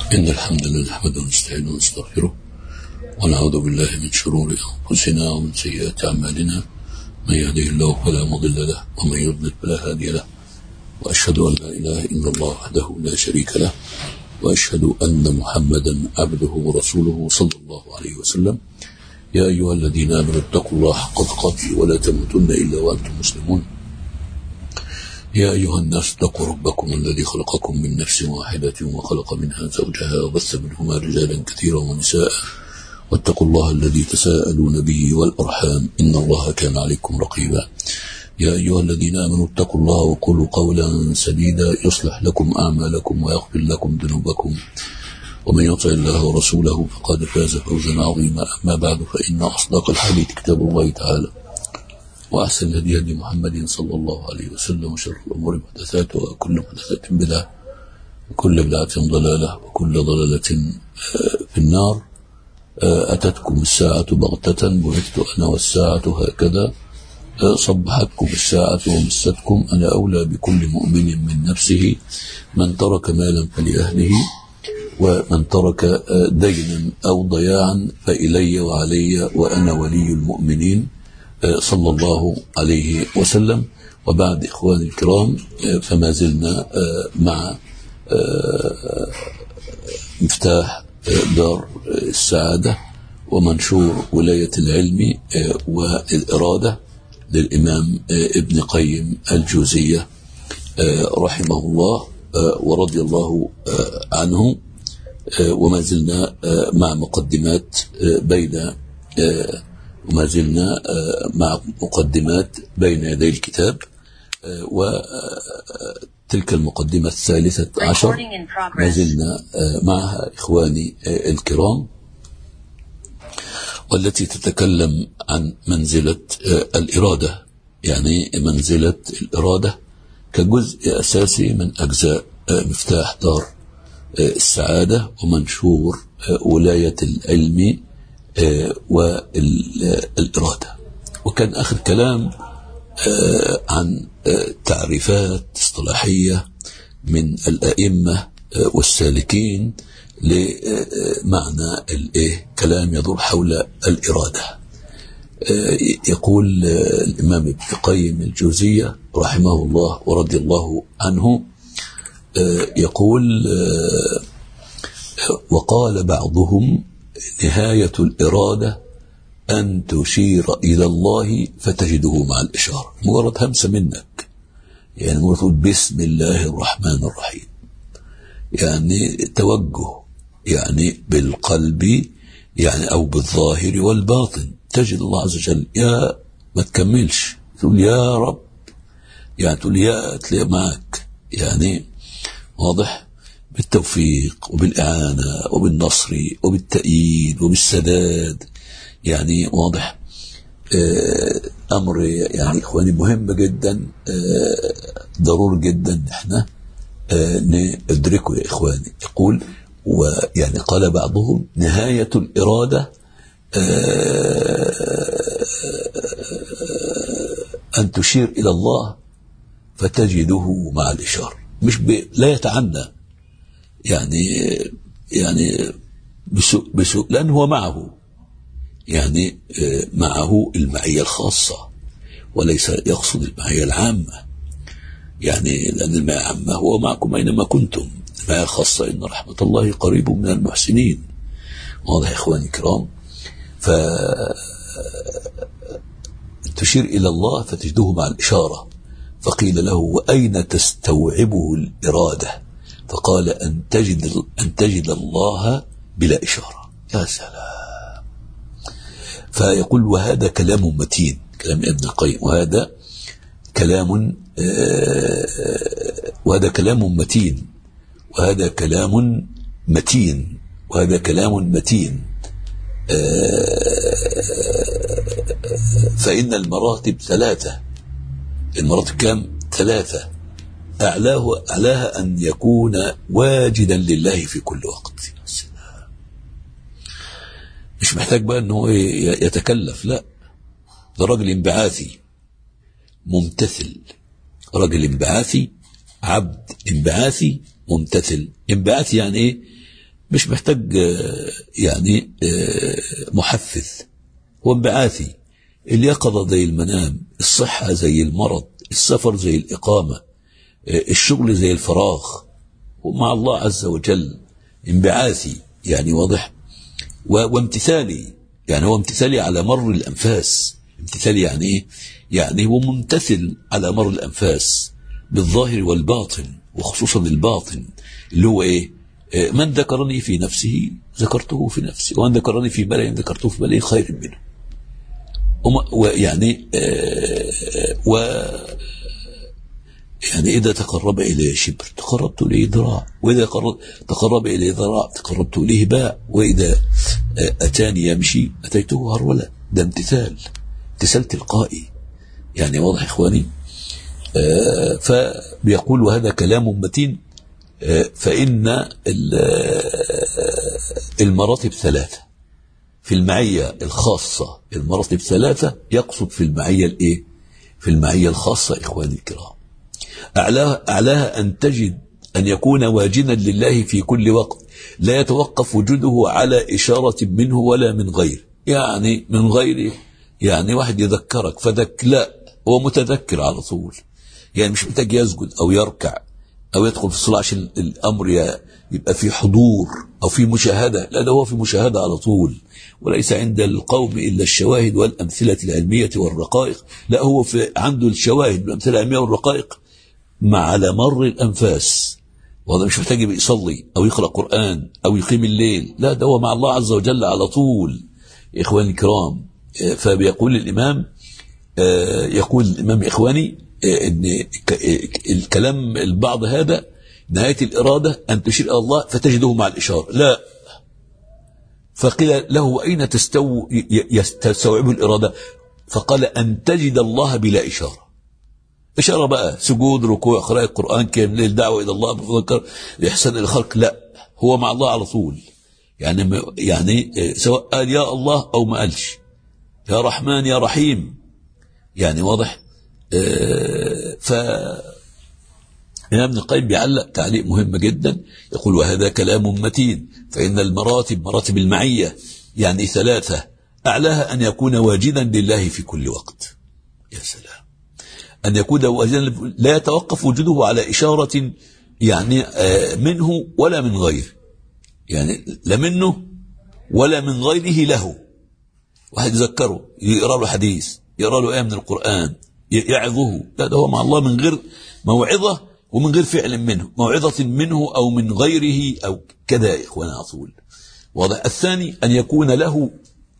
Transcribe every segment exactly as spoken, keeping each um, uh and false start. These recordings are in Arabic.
إن الحمد لله نحمده ونستعينه ونستغفره ونعوذ بالله من شرور أنفسنا ومن سيئات أعمالنا، من يهده الله فلا مضل له ومن يضلل فلا هادي له، وأشهد أن لا إله إلا الله وحده لا شريك له، وأشهد أن محمدا عبده ورسوله صلى الله عليه وسلم. يا أيها الذين آمنوا اتقوا الله حق تقاته ولا تموتن إلا وأنتم مسلمون. يا أيها الناس اتقوا ربكم الذي خلقكم من نفس واحدة وخلق منها زوجها وبث منهما رجالا كثيرا ونساء، واتقوا الله الذي تساءلون به والأرحام إن الله كان عليكم رقيبا. يا أيها الذين آمنوا اتقوا الله وقولوا قولا سديدا يصلح لكم أعمالكم ويغفر لكم ذنوبكم، ومن يطع الله ورسوله فقد فاز فوزا عظيما. أما بعد، فإن أصدق الحديث كتاب الله تعالى، وأحسن الهدي هدي محمد صلى الله عليه وسلم، وشر الأمور محدثاتها وكل محدثة بدعة وكل بدعة ضلالة وكل ضلالة في النار. أتتكم الساعة بغتة بعثت أنا والساعة هكذا، صبحتكم الساعة ومستكم، أنا أولى بكل مؤمن من نفسه، من ترك مالا فلأهله، ومن ترك دينا أو ضياعا فإلي وعلي وأنا ولي المؤمنين صلى الله عليه وسلم. وبعد، إخواني الكرام، فما زلنا مع مفتاح دار السعادة ومنشور ولاية العلم والإرادة للإمام ابن قيم الجوزية رحمه الله ورضي الله عنه. وما زلنا مع مقدمات بين وما زلنا مع مقدمات بين يدي الكتاب، وتلك المقدمة الثالثة عشر ما زلنا معها إخواني الكرام، والتي تتكلم عن منزلة الإرادة، يعني منزلة الإرادة كجزء أساسي من أجزاء مفتاح دار السعادة ومنشور ولاية العلم والإرادة. وكان آخر كلام عن تعريفات اصطلاحية من الأئمة والسالكين لمعنى الايه كلام يدور حول الإرادة. يقول الإمام ابن قيم الجوزية رحمه الله ورضي الله عنه، يقول: وقال بعضهم: نهاية الإرادة أن تشير إلى الله فتجده مع الإشارة. مجرد همسة منك، يعني مجرد تقول بسم الله الرحمن الرحيم، يعني توجه، يعني بالقلب، يعني أو بالظاهر والباطن تجد الله عز وجل. يا ما تكملش، تقول يا رب، يعني تقول يا تلاقي معك، يعني واضح، بالتوفيق وبالإعانة وبالنصر وبالتأييد وبالسداد، يعني واضح. أمر يعني إخواني مهم جدا، ضروري جدا احنا ندركه يا إخواني. يقول: ويعني قال بعضهم: نهاية الإرادة أن تشير إلى الله فتجده مع الإشارة، مش ب... لا يتعنى، يعني يعني بسوء بسوء لأنه هو معه، يعني معه المعية الخاصة وليس يقصد المعية العامة، يعني لأن المعية العامة هو معكم أينما كنتم، المعية الخاصة إن رحمة الله قريب من المحسنين. واضح يا إخواني الكرام؟ فتشير إلى الله فتجده مع الإشارة. فقيل له: وأين تستوعبه الإرادة؟ فقال: أن تجد, أن تجد الله بلا إشارة. يا سلام! فيقول: وهذا كلام متين، كلام ابن القيم، وهذا كلام وهذا كلام متين وهذا كلام متين وهذا كلام متين فإن المراتب ثلاثة. المراتب كم؟ ثلاثة. أعلاه أعلاها أن يكون واجدا لله في كل وقت. مش محتاج بقى أنه يتكلف، لا، ده راجل انبعاثي ممتثل، راجل انبعاثي، عبد انبعاثي ممتثل. انبعاثي يعني ايه؟ مش محتاج يعني محفز، هو انبعاثي. اليقظة زي المنام، الصحة زي المرض، السفر زي الإقامة، الشغل زي الفراغ، ومع الله عز وجل انبعاثي يعني واضح. وامتثالي يعني هو امتثالي على مر الأنفاس. امتثالي يعني ايه؟ يعني هو ممتثل على مر الأنفاس بالظاهر والباطن، وخصوصا الباطن اللي هو ايه؟ من ذكرني في نفسه ذكرته في نفسي، ومن ذكرني في ملأ ذكرته في ملأ خير منه. ويعني و يعني إذا تقرب إليه شبر تقربت إليه ذراع، وإذا تقرب إليه ذراع تقربت إليه باع، وإذا أتاني يمشي أتيته هرولا. ده امتثال، امتثال تلقائي يعني واضح إخواني. فبيقول وهذا كلام متين. فإن المراتب ثلاثة في المعية الخاصة، المراتب ثلاثة يقصد في المعية الإيه؟ في المعية الخاصة إخواني الكرام. أعلاها, أعلاها أن تجد أن يكون واجدا لله في كل وقت، لا يتوقف وجوده على إشارة منه ولا من غيره. يعني من غيره يعني واحد يذكرك فذك، لا، هو متذكر على طول، يعني مش محتاج يسجد أو يركع أو يدخل في الصلاة عشان الأمر يبقى في حضور أو في مشاهدة، لا، ده هو في مشاهدة على طول. وليس عند القوم إلا الشواهد والأمثلة العلمية والرقائق، لا، هو في عنده الشواهد والأمثلة العلمية والرقائق مع على مر الأنفاس. وهذا مش محتاج يصلي أو يقرأ قرآن أو يقيم الليل، لا، ده هو مع الله عز وجل على طول إخواني الكرام. فبيقول الإمام يقول الإمام إخواني إن الكلام البعض هذا نهاية الإرادة أن تشير إلى الله فتجده مع الإشارة، لا. فقيل له أين تستو يستوعب الإرادة؟ فقال أن تجد الله بلا إشارة. إشارة بقى سجود، ركوع، قراءة القرآن، قيام الليل، دعوة إلى الله، بفكر الإحسان إلى الخلق، لا، هو مع الله على طول. يعني يعني سواء قال يا الله أو ما قالش يا رحمن يا رحيم، يعني واضح. ف ابن القيم بيعلق تعليق مهم جدا، يقول وهذا كلام متين، فإن المراتب مراتب المعية يعني ثلاثة، أعلاها أن يكون واجدا لله في كل وقت. يا سلام، أن يكون واجدا لا يتوقف وجوده على إشارة يعني منه ولا من غيره، يعني لا منه ولا من غيره له. واحد يذكره، يقرأ له حديث، يقرأ له آية من القرآن، يعظه، لا، ده هو مع الله من غير موعظة ومن غير فعل منه، موعظة منه أو من غيره أو كذا يا إخوانا على طول. واضح. الثاني أن يكون له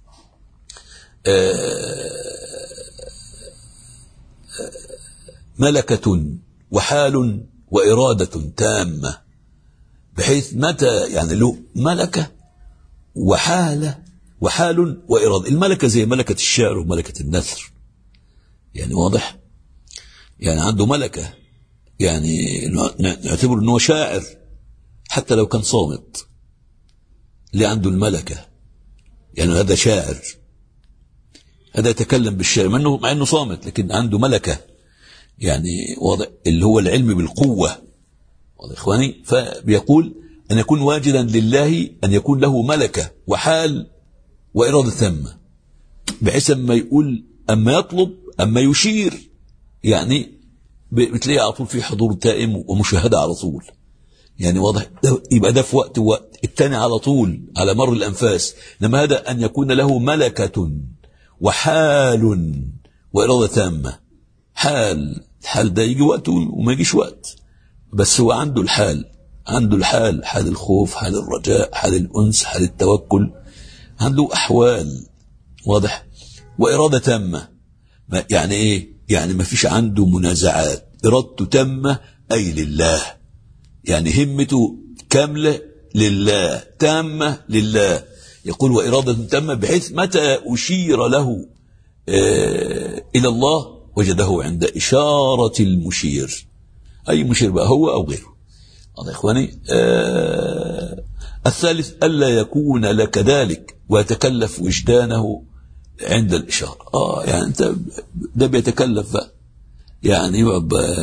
ملكة وحال وإرادة تامة، بحيث متى يعني له ملكة وحالة وحال وإرادة. الملكة زي ملكة الشعر وملكة النثر، يعني واضح، يعني عنده ملكة، يعني نعتبر أنه شاعر حتى لو كان صامت، اللي عنده الملكة يعني هذا شاعر، هذا يتكلم بالشعر مع أنه, مع أنه صامت، لكن عنده ملكة، يعني واضح، اللي هو العلم بالقوة. واضح إخواني. فبيقول أن يكون واجدا لله، أن يكون له ملكة وحال وإرادة ثامة، بحيث أما يقول أما يطلب أما يشير يعني بتلاقي على طول في حضور تائم ومشاهدة على طول، يعني واضح. يبقى ده في وقت ووقت، الثاني على طول على مر الأنفاس. لما هذا أن يكون له ملكة وحال وإرادة تامة. حال الحال ده يجي وقت وما يجيش وقت، بس هو عنده الحال، عنده الحال، حال الخوف، حال الرجاء، حال الأنس، حال التوكل، عنده أحوال. واضح. وإرادة تامة يعني إيه؟ يعني ما فيش عنده منازعات، إرادته تامة أي لله، يعني همته كاملة لله، تامة لله. يقول وإرادة تامة بحيث متى أشير له آه إلى الله وجده عند إشارة المشير، أي مشير بقى هو أو غيره. هذا إخواني. آه الثالث ألا يكون لك ذلك ويتكلف وجدانه عند الإشارة. آه يعني أنت ده بيتكلف بقى، يعني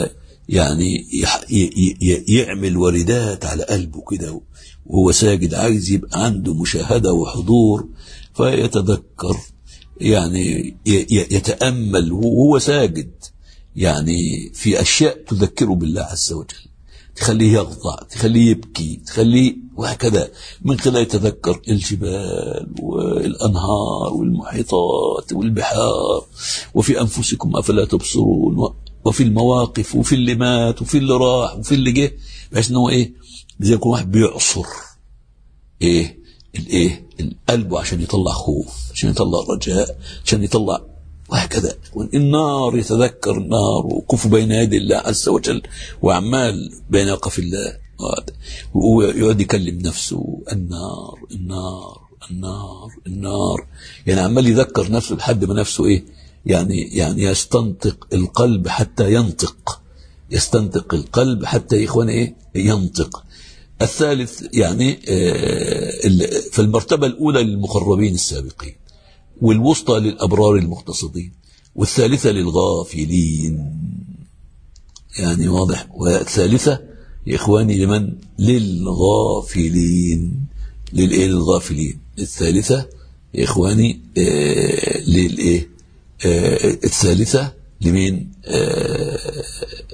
يعني يعمل وردات على قلبه كده وهو ساجد، عايز يبقى عنده مشاهدة وحضور، فيتذكر يعني يتأمل وهو ساجد يعني في أشياء تذكره بالله عز وجل، تخليه يخضع، تخليه يبكي، تخليه وهكذا، من خلال يتذكر الجبال والأنهار والمحيطات والبحار، وفي أنفسكم أفلا تبصرون، وفي المواقف وفي اللي مات وفي اللي راح وفي اللي جه، بحيث انه ايه زي يكون واحد بيعصر ايه الايه القلب عشان يطلع خوف، عشان يطلع رجاء، عشان يطلع وهكذا. النار يتذكر النار وقف بين يدي الله عز وجل وأعمال بين يقف الله، ويقعد يكلم نفسه النار النار النار النار، يعني عمال يذكر نفسه لحد ما نفسه ايه يعني يعني يستنطق القلب حتى ينطق، يستنطق القلب حتى يا إخواني ايه ينطق. الثالث يعني في المرتبة الأولى للمقربين السابقين، والوسطى للأبرار المقتصدين، والثالثة للغافلين، يعني واضح. والثالثة يا إخواني لمن؟ للغافلين، للإيه للغافلين. الثالثة يا إخواني آه للإيه آه الثالثة لمين؟ آه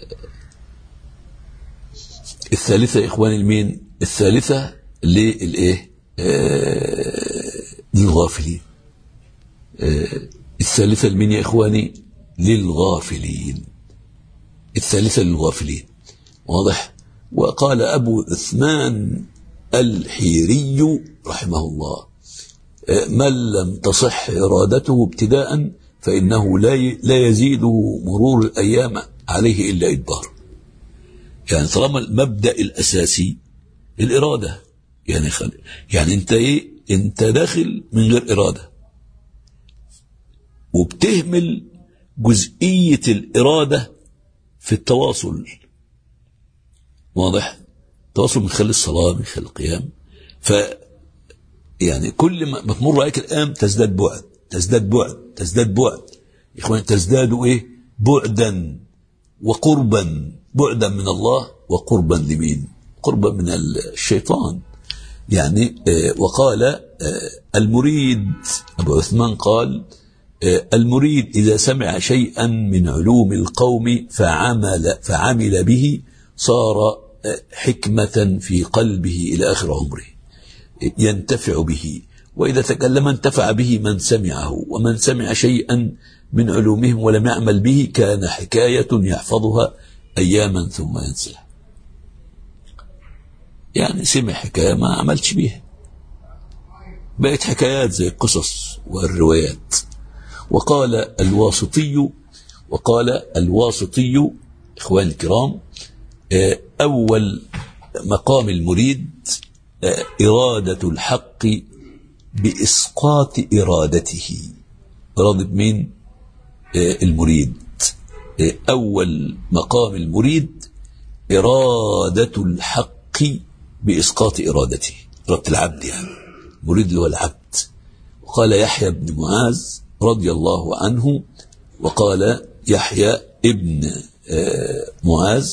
الثالثة يا إخواني لمين؟ الثالثة للإيه آه للغافلين. آه الثالثة لمين يا إخواني؟ للغافلين. الثالثة للغافلين، واضح. وقال أبو عثمان الحيري رحمه الله: من لم تصح إرادته ابتداء فإنه لا يزيده مرور الأيام عليه إلا إدبار. يعني طالما المبدأ الأساسي الإرادة، يعني خل... يعني أنت إيه؟ أنت داخل من غير إرادة، وبتهمل جزئية الإرادة في التواصل، واضح. التواصل من خلال الصلاة، من خلال القيام. ف يعني كل ما تمر عليك الأيام تزداد بعد تزداد بعد تزداد بعد يا إخوان، تزداد إيه؟ بعدا وقربا، بعدا من الله وقربا لمين؟ قربا من الشيطان. يعني آه وقال آه المريد، أبو عثمان قال آه المريد إذا سمع شيئا من علوم القوم فعمل, فعمل به صار آه حكمة في قلبه إلى آخر عمره، ينتفع به، وإذا تكلم انتفع به من سمعه، ومن سمع شيئا من علومهم ولم يعمل به كان حكاية يحفظها أياما ثم ينساها. يعني سمع حكاية ما عملش بيها، بقت حكايات زي القصص والروايات. وقال الواسطي وقال الواسطي إخوان الكرام: أول مقام المريد إرادة الحق بإسقاط إرادته. إرادة مين؟ المريد. أول مقام المريد إرادة الحق بإسقاط إرادته، إرادة العبد، يعني مريد اللي هو العبد. وقال يحيى بن معاذ رضي الله عنه، وقال يحيى ابن معاذ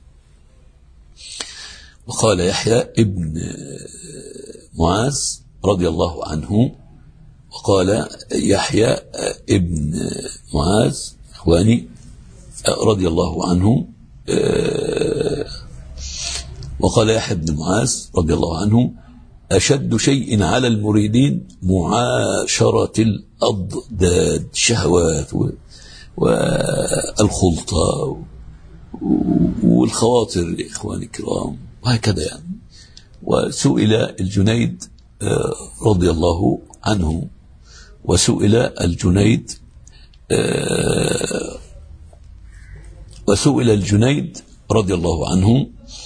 وقال يحيى ابن معاذ رضي الله عنه وقال يحيى ابن معاذ إخواني رضي الله عنه وقال يحيى ابن معاذ رضي الله عنه: أشد شيء على المريدين معاشرة الأضداد، شهوات والخلطة والخواطر يا إخواني الكرام، وهكذا يعني. وسئل الجنيد رضي الله عنه وسئل الجنيد وسئل الجنيد رضي الله عنه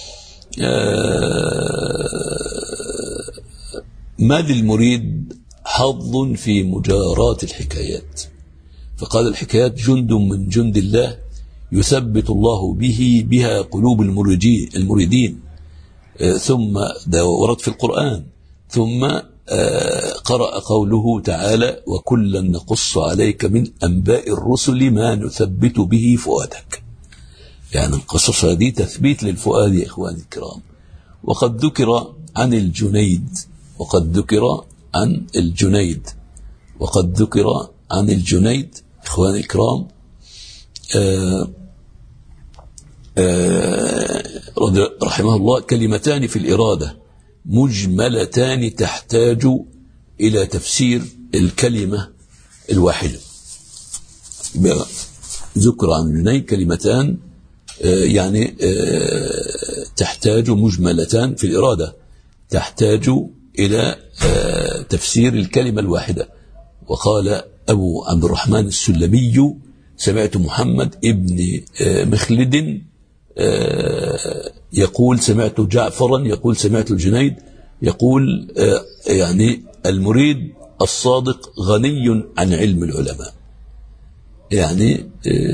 ما للمريد حظ في مجاراة الحكايات؟ فقال: الحكايات جند من جند الله يثبت الله به بها قلوب المريدين المريدين ثم ده ورد في القرآن. ثم قرأ قوله تعالى: وكلا نقص عليك من أنباء الرسل ما نثبت به فؤادك. يعني القصص هذه تثبيت للفؤاد يا إخواني الكرام. وقد ذكر عن الجنيد وقد ذكر عن الجنيد وقد ذكر عن الجنيد إخواني الكرام آه آه رحمه الله كلمتان في الإرادة مجملتان تحتاج إلى تفسير الكلمة الواحدة. ذكر عن الجنيد كلمتان آه يعني آه تحتاج مجملتان في الإرادة تحتاج إلى آه تفسير الكلمة الواحدة. وقال أبو عبد الرحمن السلمي سمعت محمد ابن آه مخلد آه يقول سمعت جعفرا يقول سمعت الجنيد يقول آه يعني المريد الصادق غني عن علم العلماء. يعني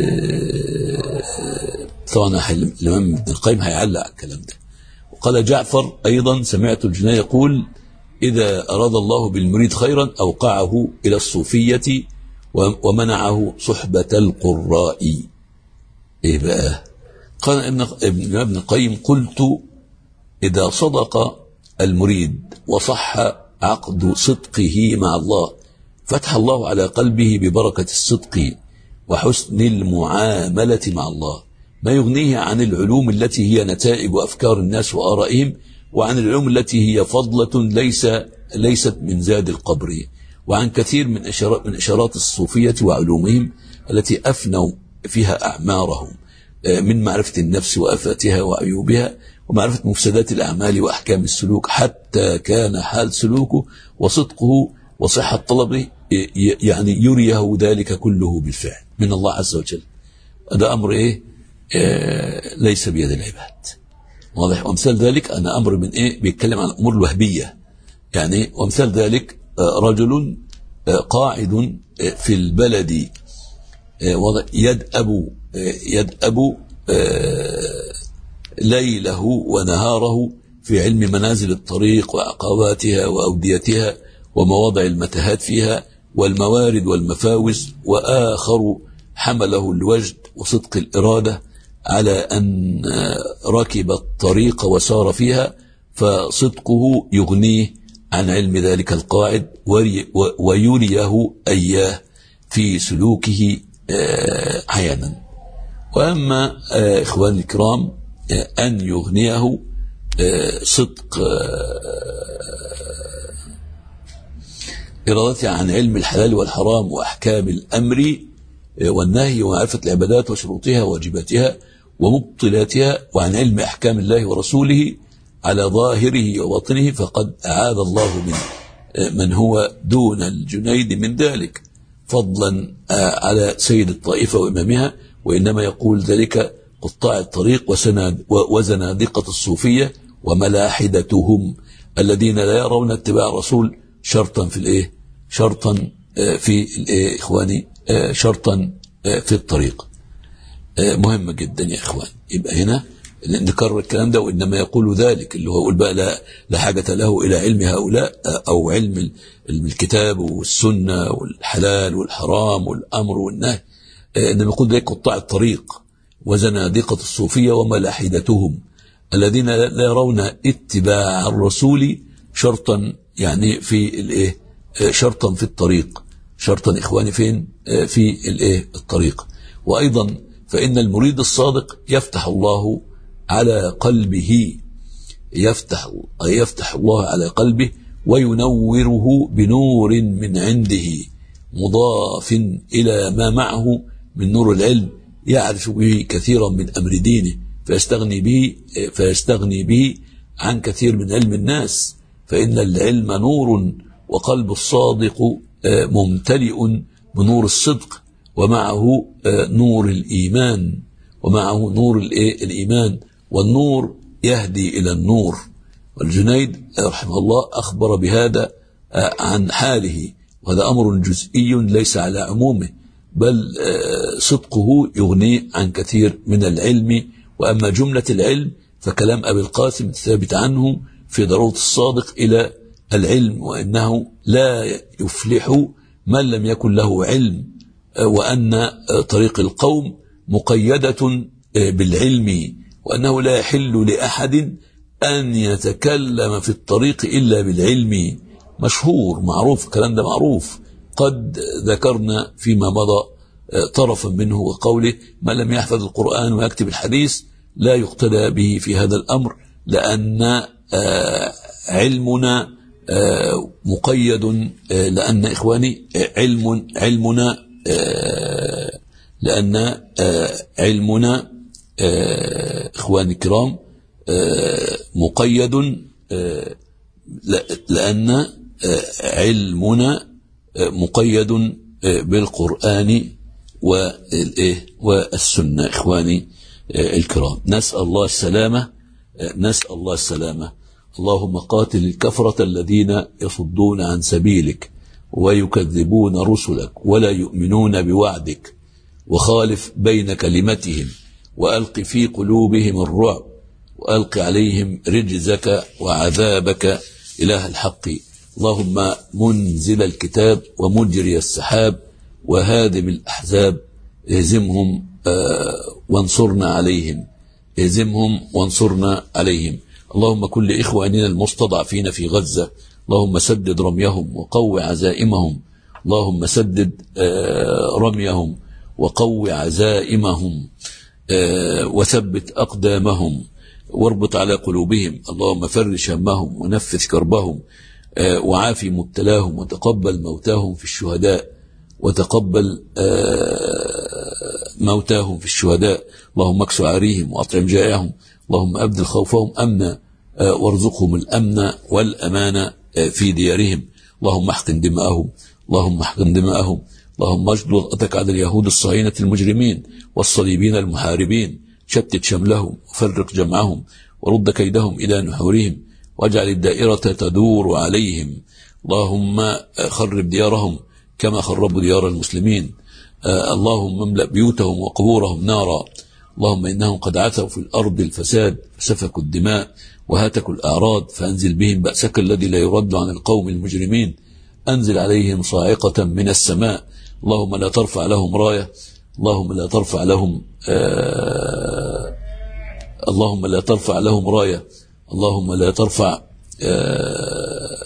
آه طبعا الإمام ابن القيم هيعلق على الكلام ده. وقال جعفر أيضا سمعت الجنيد يقول إذا أراد الله بالمريد خيرا أوقعه إلى الصوفية ومنعه صحبة القراء. إيه بقى؟ قال ابن ابن القيم قلت إذا صدق المريد وصح عقد صدقه مع الله فتح الله على قلبه ببركة الصدق وحسن المعاملة مع الله ما يغنيه عن العلوم التي هي نتائج وأفكار الناس وآرائهم وعن العلوم التي هي فضلة ليس ليست من زاد القبر وعن كثير من إشارات, من إشارات الصوفية وعلومهم التي أفنوا فيها أعمارهم من معرفة النفس وآفاتها وعيوبها ومعرفة مفسدات الأعمال وأحكام السلوك حتى كان حال سلوكه وصدقه وصحة طلبه يعني يريه ذلك كله بالفعل من الله عز وجل. هذا أمر إيه آه ليس بيد العباد واضح. ومثال ذلك أنا أمر من إيه بيتكلم عن الأمور الوهبية يعني. ومثال ذلك آه رجل آه قاعد آه في البلد آه يدأب آه يدأب آه ليله ونهاره في علم منازل الطريق وعقباتها وأوديتها ومواضع المتاهات فيها والموارد والمفاوز. وآخر حمله الوجد وصدق الإرادة على أن ركب الطريق وسار فيها فصدقه يغنيه عن علم ذلك القاعد ويريه أياه في سلوكه عيانا. وأما إخواني الكرام أن يغنيه صدق إرادته عن علم الحلال والحرام وأحكام الأمر والنهي ومعرفة العبادات وشروطها وواجباتها ومبطلاتها وعن علم أحكام الله ورسوله على ظاهره وباطنه فقد أعاذ الله من من هو دون الجنيد من ذلك فضلا على سيد الطائفة وإمامها. وإنما يقول ذلك قطاع الطريق وزنادقة الصوفية وملاحدتهم الذين لا يرون اتباع الرسول شرطا في الايه شرطا في الايه اخواني شرطا في الطريق. مهم جدا يا اخوان. يبقى هنا نكرر الكلام ده. وانما يقول ذلك اللي هو يقول بقى لا, لا حاجة له الى علم هؤلاء او علم الكتاب والسنة والحلال والحرام والامر والنهي. انما يقول ذلك قطاع الطريق وزنادقة الصوفية وملاحدتهم الذين لا يرون اتباع الرسول شرطا يعني في الايه شرطا في الطريق شرطا اخواني فين في الايه الطريق. وايضا فان المريد الصادق يفتح الله على قلبه يفتح يفتح الله على قلبه وينوره بنور من عنده مضاف الى ما معه من نور العلم يعرف به كثيرا من امر دينه فيستغني به فيستغني به عن كثير من علم الناس. فإن العلم نور وقلب الصادق ممتلئ بنور الصدق ومعه نور الإيمان ومعه نور الإيمان والنور يهدي إلى النور. والجنيد رحمه الله أخبر بهذا عن حاله وهذا أمر جزئي ليس على عمومه بل صدقه يغني عن كثير من العلم. وأما جملة العلم فكلام أبي القاسم الثابت عنه في ضرورة الصادق إلى العلم وأنه لا يفلح من لم يكن له علم وأن طريق القوم مقيدة بالعلم، وأنه لا يحل لأحد أن يتكلم في الطريق إلا بالعلم. مشهور معروف الكلام ده معروف. قد ذكرنا فيما مضى طرفا منه، وقوله: من لم يحفظ القرآن ويكتب الحديث لا يقتدى به في هذا الأمر، لأن علمنا مقيد، لأن إخواني علم علمنا لأن علمنا إخواني الكرام مقيد، لأن علمنا مقيد بالقرآن والسنة. إخواني الكرام، نسأل الله السلامة، نسأل الله السلامة. اللهم قاتل الكفرة الذين يصدون عن سبيلك ويكذبون رسلك ولا يؤمنون بوعدك، وخالف بين كلمتهم، وألق في قلوبهم الرعب، وألق عليهم رجزك وعذابك إله الحق. اللهم منزل الكتاب ومجري السحاب وهادم الأحزاب، اهزمهم وانصرنا عليهم، اهزمهم وانصرنا عليهم. اللهم كن لإخواننا المستضعفين في غزة، اللهم سدد رميهم وقو عزائمهم، اللهم سدد رميهم وقو عزائمهم وثبت أقدامهم واربط على قلوبهم. اللهم فرج همهم ونفذ كربهم وعافي مبتلاهم، وتقبل موتاهم في الشهداء، وتقبل موتاهم في الشهداء. اللهم اكس عاريهم وأطعم جائعهم، اللهم أبدل خوفهم أمنا وارزقهم الأمن والأمان في ديارهم. اللهم احقن دماءهم، اللهم احقن دماءهم. اللهم اجد وطأتك على اليهود الصهاينة المجرمين والصليبين المحاربين، شتت شملهم وفرق جمعهم ورد كيدهم إلى نحورهم، واجعل الدائرة تدور عليهم. اللهم خرب ديارهم كما خربوا ديار المسلمين. اللهم املأ بيوتهم وقبورهم نارا. اللهم إنهم قد عثوا في الأرض الفساد، فسفكوا الدماء وهاتكوا الأعراض، فأنزل بهم بأسك الذي لا يرد عن القوم المجرمين. أنزل عليهم صاعقة من السماء. اللهم لا ترفع لهم راية، اللهم لا ترفع لهم آه اللهم لا ترفع لهم راية، اللهم لا ترفع آه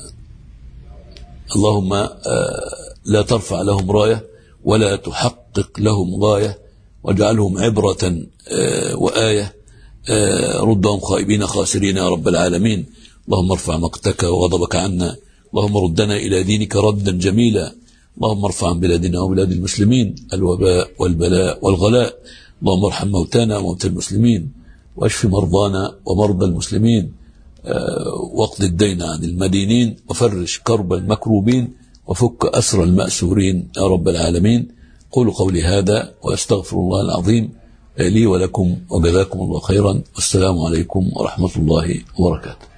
اللهم آه لا ترفع لهم راية ولا تحقق لهم غاية، واجعلهم عبرة آه وآية، آه ردهم خائبين خاسرين يا رب العالمين. اللهم ارفع مقتك وغضبك عنا، اللهم ردنا إلى دينك ردا جميلا. اللهم ارفع عن بلادنا وبلاد المسلمين الوباء والبلاء والغلاء. اللهم ارحم موتانا وموتى المسلمين، واشف مرضانا ومرضى المسلمين، واقض الدين عن المدينين، وفرج كرب المكروبين، وفك أسر المأسورين يا رب العالمين. قولوا قولي هذا وأستغفر الله العظيم لي ولكم، وجزاكم الله خيرا، والسلام عليكم ورحمة الله وبركاته.